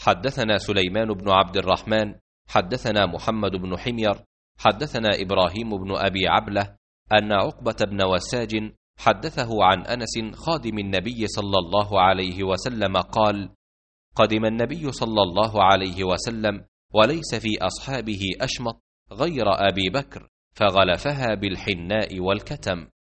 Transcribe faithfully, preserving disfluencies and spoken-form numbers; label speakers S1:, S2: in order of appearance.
S1: حدثنا سليمان بن عبد الرحمن حدثنا محمد بن حمير حدثنا إبراهيم بن أبي عبلة أن عقبة بن وساج حدثه عن أنس خادم النبي صلى الله عليه وسلم قال: قدم النبي صلى الله عليه وسلم وليس في أصحابه أشمط غير أبي بكر، فغلفها بالحناء والكتم.